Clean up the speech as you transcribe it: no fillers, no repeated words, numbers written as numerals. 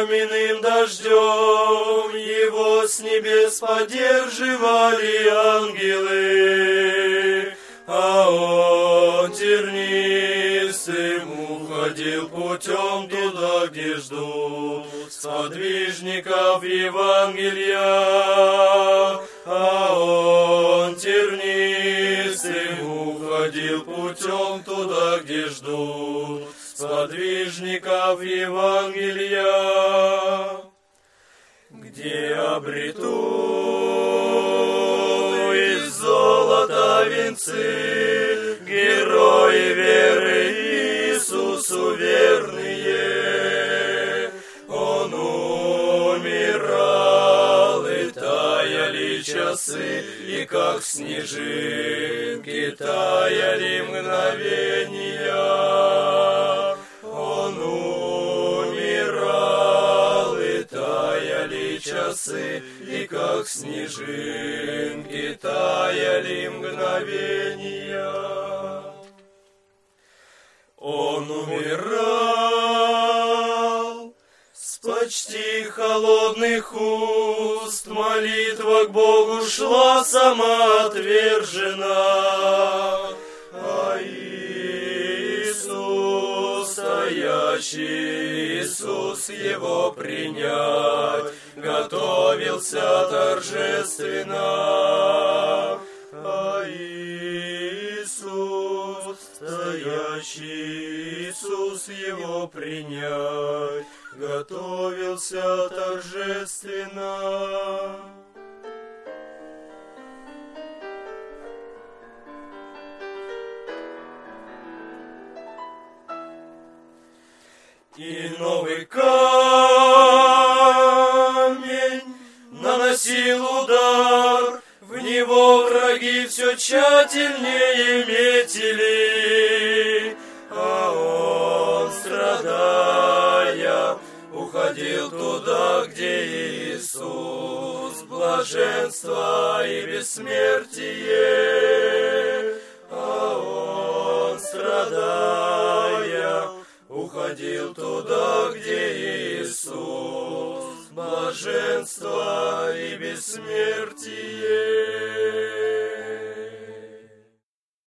каменным дождем его с небес поддерживали ангелы, а он тернистым уходил путем туда, где ждут сподвижников Евангелия, а он тернистым уходил путем туда, где ждут сподвижников Евангелия, где обрету из золота венцы герои веры Иисусу верные. Он умирал, и таяли часы, и как снежинки таяли мгновения. Он умирал, и таяли часы, и как снежинки таяли мгновения. Он умирал с почти холодных уст, молитва к Богу шла самоотверженно, а Иисус, стоящий Иисус, его принять готовился торжественно, а Иисус, стоящий Иисус, его принять готовился торжественно. И новый камень наносил удар, в него враги все тщательнее метили, а он, страдая, уходил туда, где Иисус, блаженство и бессмертие, а он, страдая, уходил туда,